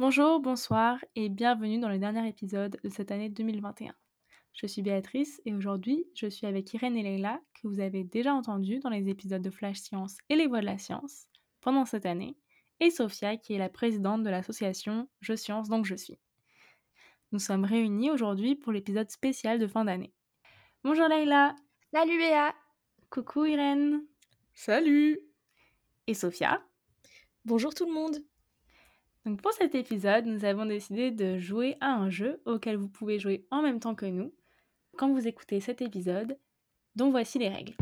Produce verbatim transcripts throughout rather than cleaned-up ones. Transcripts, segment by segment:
Bonjour, bonsoir et bienvenue dans le dernier épisode de cette année deux mille vingt et un. Je suis Béatrice et aujourd'hui, je suis avec Irène et Leïla que vous avez déjà entendus dans les épisodes de Flash Science et les Voix de la Science pendant cette année, et Sophia qui est la présidente de l'association Je Science donc je suis. Nous sommes réunis aujourd'hui pour l'épisode spécial de fin d'année. Bonjour Leïla. Salut Béa. Coucou Irène. Salut. Et Sophia. Bonjour tout le monde. Donc pour cet épisode, nous avons décidé de jouer à un jeu auquel vous pouvez jouer en même temps que nous quand vous écoutez cet épisode, dont voici les règles.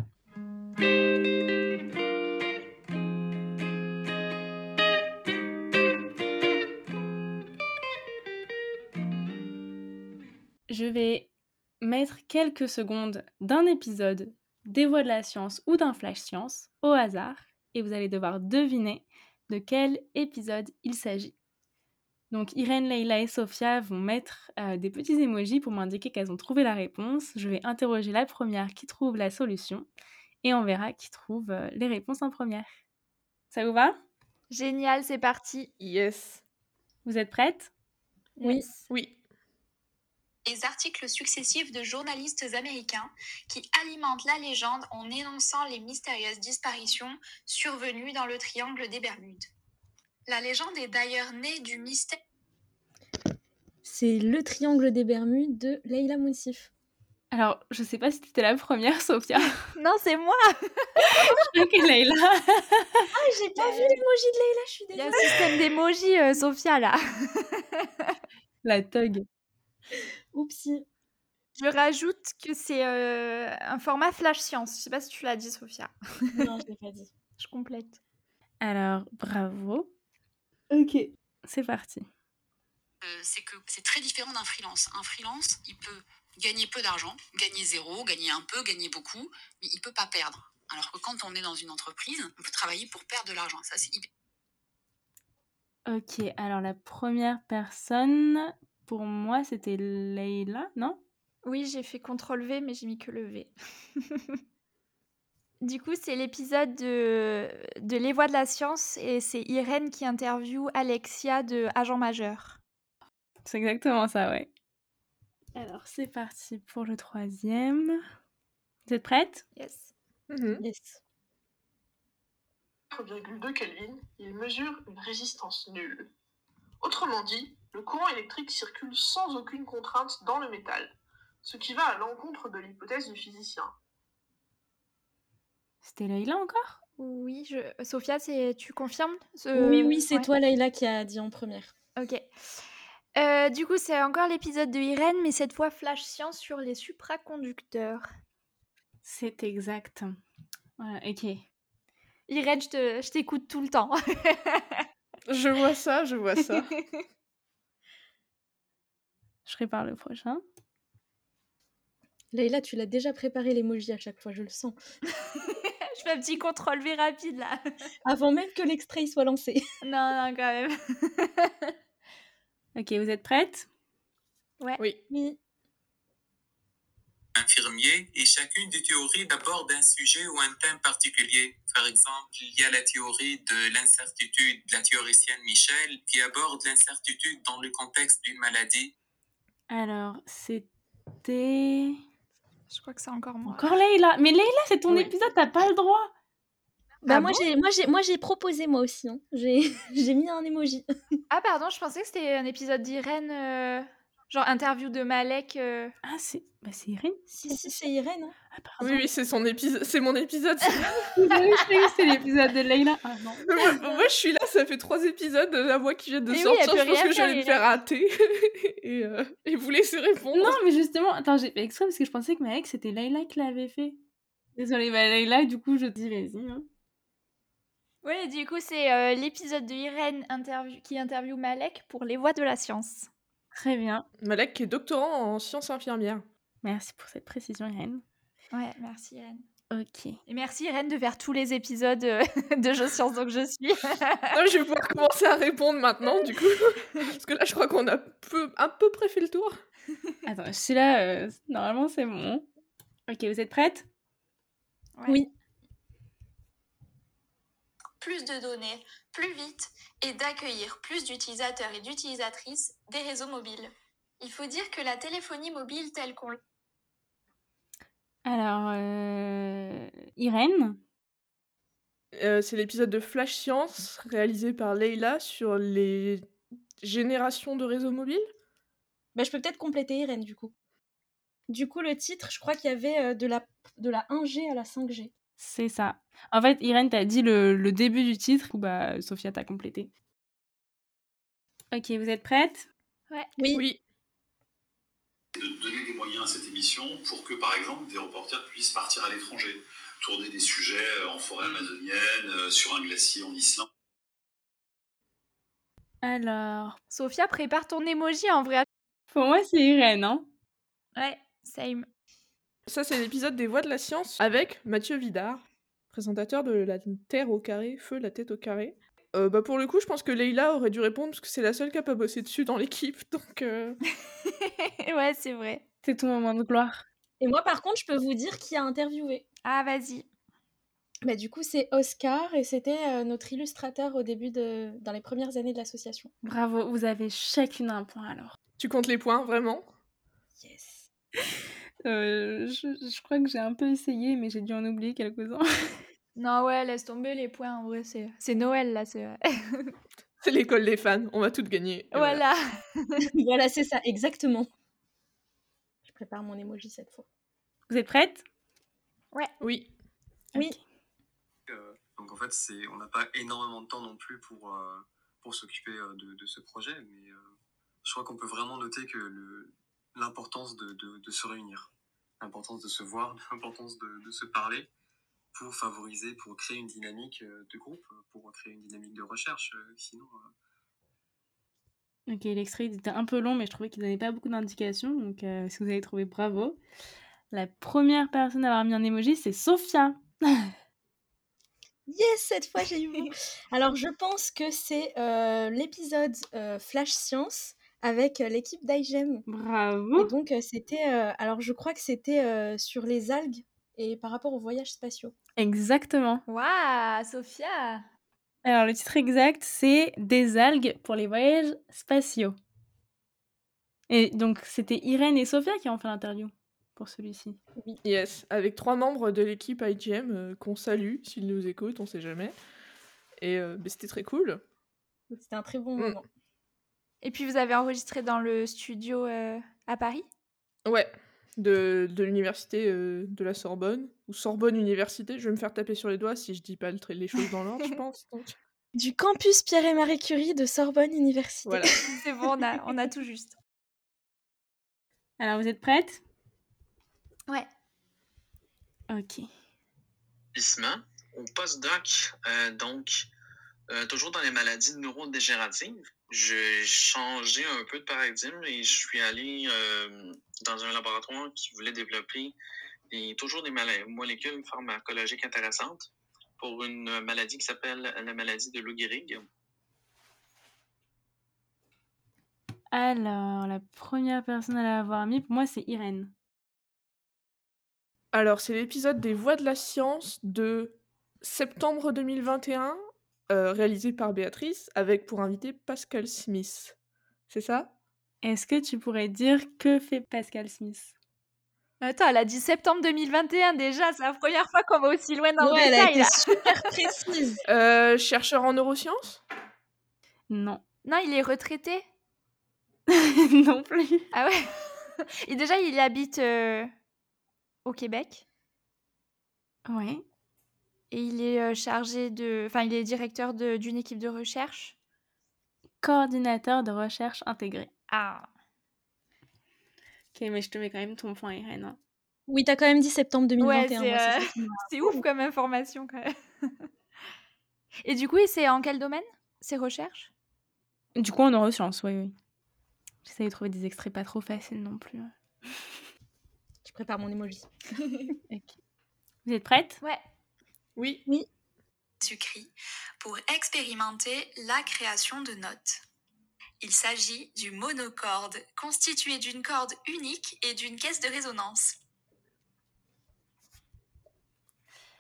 Je vais mettre quelques secondes d'un épisode des Voix de la Science ou d'un Flash Science au hasard et vous allez devoir deviner de quel épisode il s'agit. Donc Irène, Leïla et Sophia vont mettre euh, des petits emojis pour m'indiquer qu'elles ont trouvé la réponse. Je vais interroger la première qui trouve la solution et on verra qui trouve euh, les réponses en première. Ça vous va ? Génial, c'est parti. Yes. Vous êtes prêtes ? Oui. Oui. Les articles successifs de journalistes américains qui alimentent la légende en énonçant les mystérieuses disparitions survenues dans le triangle des Bermudes. La légende est d'ailleurs née du mystère. C'est le triangle des Bermudes de Leïla Moussif. Alors, je sais pas si t'étais la première, Sophia. Non, c'est moi. Je crois que Leïla. Ah, j'ai pas euh... vu l'emoji de Leïla, je suis désolée. Il y a un système d'emoji, euh, Sophia, là. La thug. Oupsie. Je rajoute que c'est euh, un format Flash Science. Je sais pas si tu l'as dit, Sophia. Non, je l'ai pas dit. Je complète. Alors, bravo. Ok, c'est parti. Euh, c'est que c'est très différent d'un freelance. Un freelance, il peut gagner peu d'argent, gagner zéro, gagner un peu, gagner beaucoup, mais il peut pas perdre. Alors que quand on est dans une entreprise, on peut travailler pour perdre de l'argent. Ça, c'est hyper... Ok, alors la première personne, pour moi, c'était Leïla, non ? Oui, j'ai fait contrôle V, mais j'ai mis que le V. Du coup, c'est l'épisode de, de Les Voix de la Science et c'est Irène qui interviewe Alexia de Agent Majeur. C'est exactement ça, ouais. Alors, c'est parti pour le troisième. Vous êtes prêtes ? Yes. Mm-hmm. Yes. quatre virgule deux Kelvin, il mesure une résistance nulle. Autrement dit, le courant électrique circule sans aucune contrainte dans le métal, ce qui va à l'encontre de l'hypothèse du physicien. C'était Leïla encore ? Oui, je... Sophia, c'est... tu confirmes ce... Oui, oui, c'est ouais. toi, Leïla, qui a dit en première. Ok. Euh, du coup, c'est encore l'épisode de Irène, mais cette fois Flash Science sur les supraconducteurs. C'est exact. Voilà, ok. Irène, je, te... je t'écoute tout le temps. Je vois ça, je vois ça. Je prépare le prochain. Leïla, tu l'as déjà préparé l'emoji à chaque fois, je le sens. Je fais un petit contrôle V rapide, là. Avant même que l'extrait soit lancé. Non, non, quand même. Ok, vous êtes prêtes ? Ouais. Oui. Oui. Infirmier, et chacune des théories d'aborde un sujet ou un thème particulier. Par exemple, il y a la théorie de l'incertitude de la théoricienne Michel qui aborde l'incertitude dans le contexte d'une maladie. Alors, c'était... Je crois que c'est encore moi. Encore Leïla. Mais Leïla, c'est ton Oui. épisode, t'as pas le droit. Bah Ah moi, bon j'ai, moi, j'ai, moi j'ai proposé moi aussi. Hein. J'ai, j'ai mis un emoji. Ah pardon, je pensais que c'était un épisode d'Irène, euh, genre interview de Malek. Euh... Ah, c'est, bah, c'est Irène. Si, si, c'est Irène. Hein. Ah, pardon. Oui, oui, c'est son épisode, c'est mon épisode. Désolée, je croyais que c'était l'épisode de Leïla. Ah non. moi, moi, je suis là, ça fait trois épisodes, la voix qui vient de Et oui, sortir, elle peut je pense rien que j'allais faire, me faire rater. et, euh, et vous laissez répondre. Non, mais justement, attends, j'ai fait exprès parce que je pensais que Malek, c'était Leïla qui l'avait fait. Désolée, bah Leïla, du coup, je dis vas-y. Hein. Oui, du coup, c'est euh, l'épisode de Irène interview... qui interviewe Malek pour Les Voix de la Science. Très bien. Malek qui est doctorant en sciences infirmières. Merci pour cette précision, Irène. Ouais, merci Irène. Ok. Et merci Irène de faire tous les épisodes euh, de Je Science donc je suis. Non, je vais pouvoir commencer à répondre maintenant, du coup. Parce que là, je crois qu'on a peu, un peu près fait le tour. Attends, je suis là, euh, normalement c'est bon. Ok, vous êtes prêtes ? Ouais. Oui. plus de données, plus vite et d'accueillir plus d'utilisateurs et d'utilisatrices des réseaux mobiles. Il faut dire que la téléphonie mobile telle qu'on... Alors, euh... Irène Euh, c'est l'épisode de Flash Science réalisé par Leïla sur les générations de réseaux mobiles. Bah, je peux peut-être compléter Irène, du coup. Du coup, le titre, je crois qu'il y avait euh, de, la, de la un G à la cinq G. C'est ça. En fait, Irène, t'as dit le, le début du titre, ou bah, Sophia t'a complété. Ok, vous êtes prêtes ? Ouais. Oui. Oui. De donner des moyens à cette émission pour que, par exemple, des reporters puissent partir à l'étranger, tourner des sujets en forêt amazonienne, sur un glacier en Islande. Alors, Sophia, prépare ton emoji en vrai. pour moi, c'est Irène, hein. Ouais, same. Ça, c'est l'épisode des Voix de la Science avec Mathieu Vidard, présentateur de La Terre au carré, Feu, la tête au carré. Euh, bah pour le coup, je pense que Leïla aurait dû répondre parce que c'est la seule qui a pas bossé dessus dans l'équipe, donc... Euh... Ouais, c'est vrai. C'est ton moment de gloire. Et moi, par contre, je peux vous dire qui a interviewé. Ah, vas-y. Bah, du coup, c'est Oscar et c'était euh, notre illustrateur au début de... dans les premières années de l'association. Bravo, vous avez chacune un point alors. Tu comptes les points, vraiment ? Yes. Euh, je, je crois que j'ai un peu essayé, mais j'ai dû en oublier quelques-uns. Non, ouais, laisse tomber les points, en vrai, c'est, c'est Noël, là, c'est... C'est l'école des fans, on va toutes gagner. Voilà. Voilà, voilà c'est ça, exactement. Je prépare mon emoji cette fois. Vous êtes prêtes ? Ouais. Oui. Oui. Okay. Euh, donc en fait, c'est, on n'a pas énormément de temps non plus pour, euh, pour s'occuper euh, de, de ce projet, mais euh, je crois qu'on peut vraiment noter que le, l'importance de, de, de se réunir, l'importance de se voir, l'importance de, de se parler pour favoriser, pour créer une dynamique de groupe, pour créer une dynamique de recherche. Sinon... Ok, l'extrait était un peu long, mais je trouvais qu'il donnait pas beaucoup d'indications, donc euh, si vous avez trouvé, bravo. La première personne à avoir mis un emoji, c'est Sophia. Yes, cette fois j'ai eu bon. Alors je pense que c'est euh, l'épisode euh, Flash Science avec euh, l'équipe d'I G E M. Bravo. Et donc euh, c'était, euh, alors je crois que c'était euh, sur les algues et par rapport aux voyages spatiaux. Exactement. Waouh, Sophia. Alors le titre exact, c'est Des algues pour les voyages spatiaux. Et donc c'était Irène et Sophia qui ont fait l'interview pour celui-ci. Oui. Yes, avec trois membres de l'équipe I G E M euh, qu'on salue s'ils nous écoutent, on sait jamais. Et euh, bah, c'était très cool. C'était un très bon mm. moment. Et puis vous avez enregistré dans le studio euh, à Paris ? Ouais, de, de l'université euh, de la Sorbonne, ou Sorbonne Université, je vais me faire taper sur les doigts si je dis pas le, les choses dans l'ordre, je pense. Donc. Du campus Pierre et Marie Curie de Sorbonne Université. Voilà. C'est bon, on a, on a tout juste. Alors vous êtes prêtes ? Ouais. Ok. Au postdoc, euh, donc, euh, toujours dans les maladies neurodégénératives, j'ai changé un peu de paradigme et je suis allé euh, dans un laboratoire qui voulait développer des, toujours des mal- molécules pharmacologiques intéressantes pour une maladie qui s'appelle la maladie de Lou Gehrig. Alors, la première personne à l'avoir mis, pour moi, c'est Irène. Alors, c'est l'épisode des Voix de la Science de septembre deux mille vingt et un, euh, réalisé par Béatrice, avec pour invité Pascal Smith. C'est ça ? Est-ce que tu pourrais dire que fait Pascal Smith ? Attends, elle a dit septembre deux mille vingt et un déjà, c'est la première fois qu'on va aussi loin dans ouais, le détail. Elle a été là. super précise. euh, chercheur en neurosciences ? Non. Non, il est retraité. Non plus. Ah ouais. Et déjà, il habite euh, au Québec. Ouais. Et il est euh, chargé de... Enfin, il est directeur de, d'une équipe de recherche. Coordinateur de recherche intégrée. Ah. Ok, mais je te mets quand même ton point, Irène. Hein. Oui, t'as quand même dit septembre deux mille vingt et un. Ouais, c'est, moi, euh... c'est, ça c'est ouf comme information, quand même. Et du coup, c'est en quel domaine, ces recherches ? Du coup, en neurosciences, oui, oui. J'essaie de trouver des extraits pas trop faciles non plus. Je prépare mon emoji. Okay. Vous êtes prêtes ? Ouais. Oui. Oui. Sucri pour expérimenter la création de notes. Il s'agit du monocorde, constitué d'une corde unique et d'une caisse de résonance.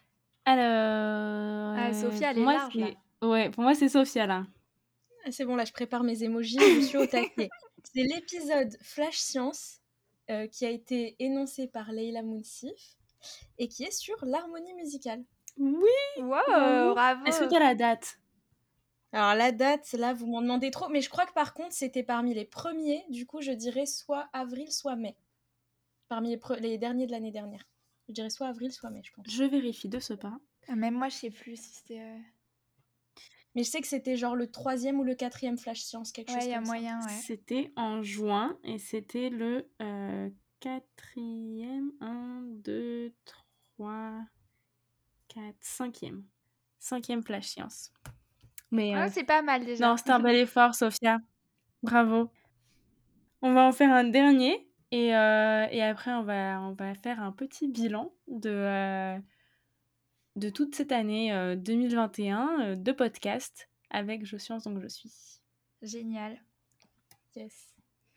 Alors, Ah, Sophia, elle pour est moi, large, là. c'est... Ouais, pour moi, c'est Sophia, là. Ah, c'est bon, là, je prépare mes émojis, je suis au taquet. C'est l'épisode Flash Science euh, qui a été énoncé par Leila Mounsif et qui est sur l'harmonie musicale. Oui. Wow, bravo. bravo. Est-ce que tu as la date? Alors, la date, là, vous m'en demandez trop, mais je crois que par contre, c'était parmi les premiers. Du coup, je dirais soit avril, soit mai. Parmi les, pre- les derniers de l'année dernière. Je dirais soit avril, soit mai, je pense. Je vérifie de ce pas. Ah, même moi, je sais plus si c'était... euh, Mais je sais que c'était genre le troisième ou le quatrième Flash Science, quelque Ouais, chose il y a comme ça. moyen, ouais. C'était en juin et c'était le euh, quatrième, un, deux, trois, quatre, cinquième. Cinquième Flash Science. Mais Ah, euh, c'est pas mal, déjà. non, c'était un bel effort, Sophia. Bravo. On va en faire un dernier et, euh, et après on va, on va faire un petit bilan de, euh, de toute cette année euh, deux mille vingt et un euh, de podcast avec Je Science donc je suis. Génial. Yes.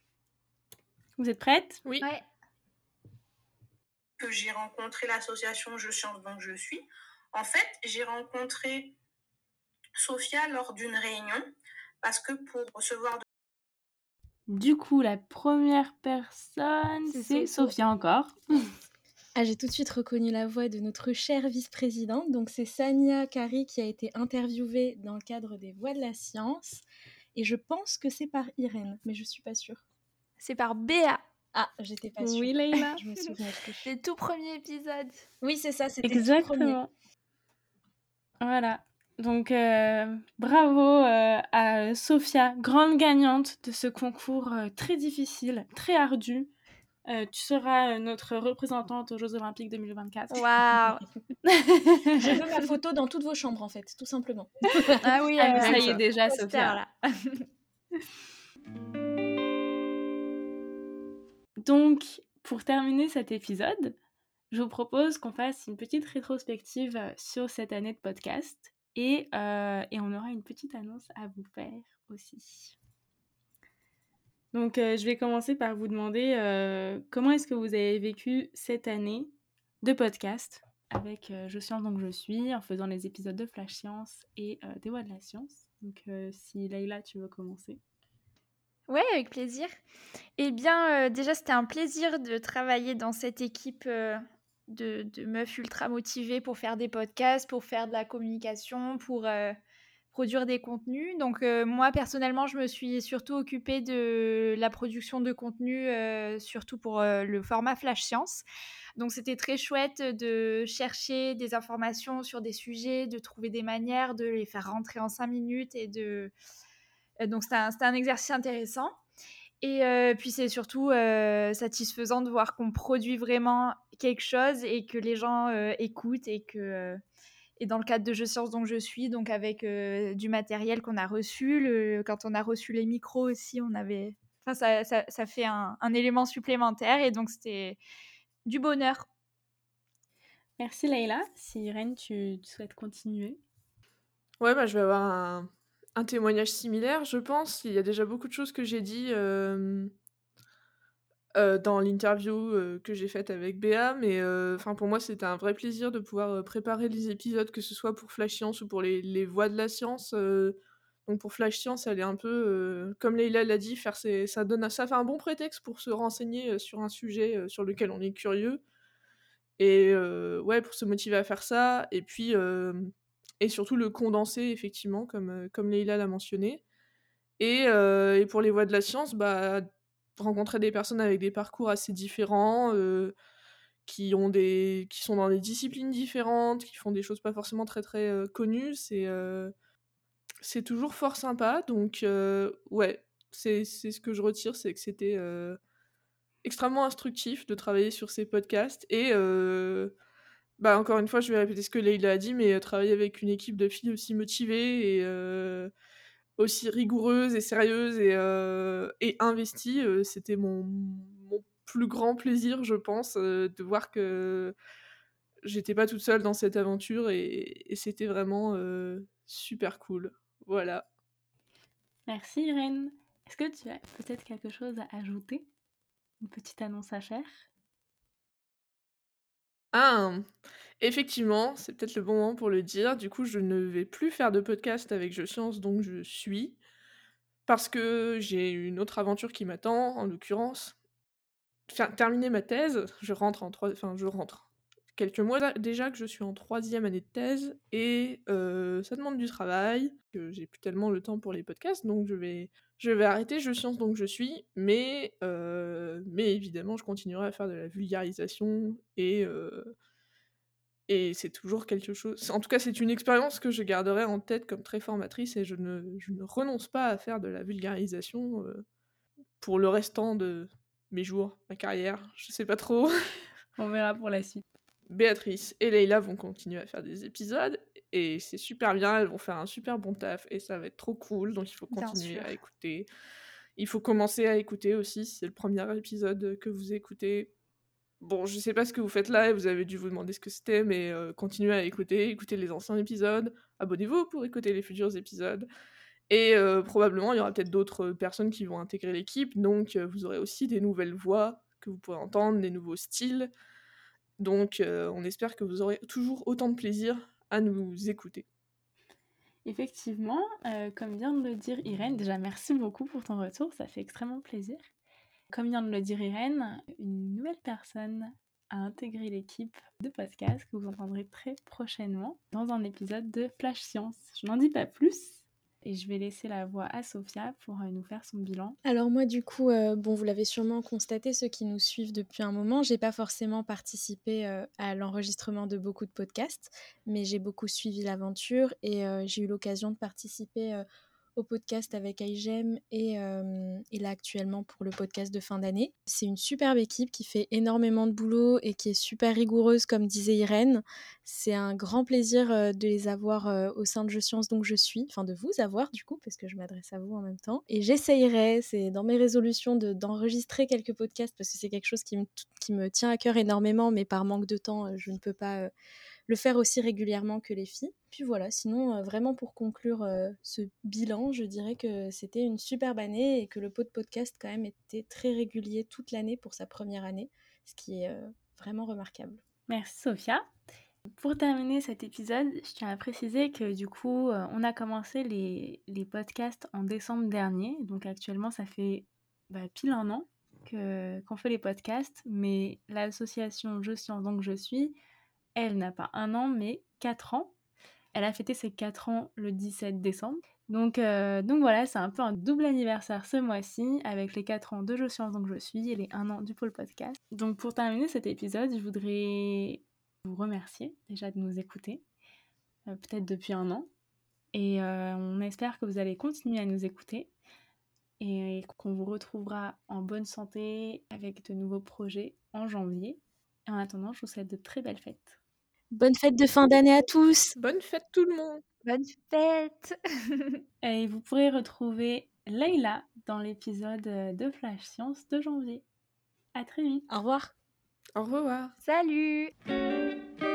Vous êtes prêtes? Oui. Ouais. Que j'ai rencontré l'association Je Science donc je suis. En fait, j'ai rencontré Sophia lors d'une réunion parce que pour recevoir de... Du coup, la première personne, C'est c'est Soso. Sophia encore. Ah, j'ai tout de suite reconnu la voix de notre chère vice-présidente. Donc, c'est Sania Kari qui a été interviewée dans le cadre des Voix de la Science. Et je pense que c'est par Irène, mais je suis pas sûre. C'est par Béa. Ah, j'étais pas sûre. Oui, Leïla. Je me souvenais plus. C'est le tout premier épisode. Oui, c'est ça, c'était le tout premier. Exactement. Voilà. Donc, euh, bravo euh, à Sophia, grande gagnante de ce concours euh, très difficile, très ardu. Euh, tu seras euh, notre représentante aux Jeux Olympiques deux mille vingt-quatre. Waouh. Je veux ma photo dans toutes vos chambres, en fait, tout simplement. Ah oui, Ah, mais euh, ça y est un déjà, poster, Sophia. là. Donc, pour terminer cet épisode, je vous propose qu'on fasse une petite rétrospective euh, sur cette année de podcast et, euh, et on aura une petite annonce à vous faire aussi. Donc, euh, je vais commencer par vous demander euh, comment est-ce que vous avez vécu cette année de podcast avec euh, Je Science donc je suis, en faisant les épisodes de Flash Science et euh, des Voix de la Science. Donc, euh, si Leïla, tu veux commencer. Ouais, avec plaisir. Eh bien, euh, déjà, c'était un plaisir de travailler dans cette équipe euh, de, de meufs ultra motivées pour faire des podcasts, pour faire de la communication, pour euh, produire des contenus. Donc, euh, moi, personnellement, je me suis surtout occupée de la production de contenu, euh, surtout pour euh, le format Flash Science. Donc, c'était très chouette de chercher des informations sur des sujets, de trouver des manières de les faire rentrer en cinq minutes et de... Donc, c'était un, c'était un exercice intéressant. Et euh, puis, c'est surtout euh, satisfaisant de voir qu'on produit vraiment quelque chose et que les gens euh, écoutent. Et, que, euh, et dans le cadre de Je Science donc je suis, donc avec euh, du matériel qu'on a reçu, le, quand on a reçu les micros aussi, on avait... Enfin, ça, ça, ça fait un, un élément supplémentaire. Et donc, c'était du bonheur. Merci Leïla. Si Irène, tu, tu souhaites continuer. Ouais, bah, je vais avoir un, un témoignage similaire, je pense. Il y a déjà beaucoup de choses que j'ai dit euh, euh, dans l'interview euh, que j'ai faite avec Béa, mais euh, pour moi, c'était un vrai plaisir de pouvoir euh, préparer les épisodes, que ce soit pour Flash Science ou pour les, les Voix de la Science. Euh, donc pour Flash Science, elle est un peu, euh, comme Leïla l'a dit, faire ses, ça, donne, ça fait un bon prétexte pour se renseigner euh, sur un sujet euh, sur lequel on est curieux. Et euh, ouais, pour se motiver à faire ça, et puis... Euh, et surtout le condenser, effectivement, comme, euh, comme Leïla l'a mentionné. Et, euh, et pour les Voix de la Science, bah, rencontrer des personnes avec des parcours assez différents, euh, qui, ont des, qui sont dans des disciplines différentes, qui font des choses pas forcément très très euh, connues, c'est, euh, c'est toujours fort sympa. Donc euh, ouais, c'est, c'est ce que je retire, c'est que c'était euh, extrêmement instructif de travailler sur ces podcasts. Et... Euh, Bah, encore une fois, je vais répéter ce que Leïla a dit, mais euh, travailler avec une équipe de filles aussi motivées et euh, aussi rigoureuses et sérieuses et, euh, et investies, euh, c'était mon, mon plus grand plaisir, je pense, euh, de voir que j'étais pas toute seule dans cette aventure et, et c'était vraiment euh, super cool. Voilà. Merci Irène. Est-ce que tu as peut-être quelque chose à ajouter? Une petite annonce à faire? Ah! Effectivement, c'est peut-être le bon moment pour le dire. Du coup, je ne vais plus faire de podcast avec Je Science donc je suis, parce que j'ai une autre aventure qui m'attend, en l'occurrence, faire terminer ma thèse. Je rentre en troi enfin je rentre. Quelques mois da déjà que je suis en troisième année de thèse et heu, ça demande du travail, que j'ai plus tellement le temps pour les podcasts, donc je vais je vais arrêter Je Science donc je suis, mais heu, mais évidemment je continuerai à faire de la vulgarisation et heu et c'est toujours quelque chose en tout cas, c'est une expérience que je garderai en tête comme très formatrice et je ne je ne renonce pas à faire de la vulgarisation, heu, pour le restant de mes jours, ma carrière, je sais pas trop. On verra pour la suite. Béatrice et Leïla vont continuer à faire des épisodes et c'est super bien, elles vont faire un super bon taf et ça va être trop cool, donc il faut Bien continuer sûr. à écouter. Il faut commencer à écouter aussi, si c'est le premier épisode que vous écoutez. Bon, je sais pas ce que vous faites là et vous avez dû vous demander ce que c'était, mais heu, continuez à écouter, écoutez les anciens épisodes, abonnez-vous pour écouter les futurs épisodes et heu, probablement il y aura peut-être d'autres personnes qui vont intégrer l'équipe, donc heu, vous aurez aussi des nouvelles voix que vous pourrez entendre, des nouveaux styles. Donc heu, on espère que vous aurez toujours autant de plaisir à nous écouter. Effectivement, euh, comme vient de le dire Irène, déjà merci beaucoup pour ton retour, ça fait extrêmement plaisir. Comme vient de le dire Irène, une nouvelle personne a intégré l'équipe de podcast que vous entendrez très prochainement dans un épisode de Flash Science. Je n'en dis pas plus et je vais laisser la voix à Sophia pour euh, nous faire son bilan. Alors moi du coup, euh, bon vous l'avez sûrement constaté, ceux qui nous suivent depuis un moment, j'ai pas forcément participé euh, à l'enregistrement de beaucoup de podcasts, mais j'ai beaucoup suivi l'aventure et euh, j'ai eu l'occasion de participer euh, au podcast avec iGEM et, euh, et là actuellement pour le podcast de fin d'année. C'est une superbe équipe qui fait énormément de boulot et qui est super rigoureuse comme disait Irène. C'est un grand plaisir euh, de les avoir euh, au sein de Je Science donc je suis, enfin de vous avoir du coup parce que je m'adresse à vous en même temps. Et j'essayerai, c'est dans mes résolutions de, d'enregistrer quelques podcasts parce que c'est quelque chose qui me, qui me tient à cœur énormément mais par manque de temps euh, je ne peux pas... Euh, le faire aussi régulièrement que les filles. Puis voilà, sinon, euh, vraiment pour conclure euh, ce bilan, je dirais que c'était une superbe année et que le pot de podcast quand même était très régulier toute l'année pour sa première année, ce qui est euh, vraiment remarquable. Merci Sophia. Pour terminer cet épisode, je tiens à préciser que du coup, euh, on a commencé les, les podcasts en décembre dernier, donc actuellement ça fait bah, pile un an que, qu'on fait les podcasts, mais l'association Je Science donc je suis, elle n'a pas un an, mais quatre ans. Elle a fêté ses quatre ans le dix-sept décembre. Donc, euh, donc voilà, c'est un peu un double anniversaire ce mois-ci, avec les quatre ans de Je Science donc je suis et les un an du Pôle Podcast. Donc pour terminer cet épisode, je voudrais vous remercier déjà de nous écouter, euh, peut-être depuis un an. Et euh, on espère que vous allez continuer à nous écouter et qu'on vous retrouvera en bonne santé avec de nouveaux projets en janvier. Et en attendant, je vous souhaite de très belles fêtes. Bonne fête de fin d'année à tous! Bonne fête tout le monde! Bonne fête! Et vous pourrez retrouver Leïla dans l'épisode de Flash Science de janvier. À très vite! Au revoir! Au revoir! Salut!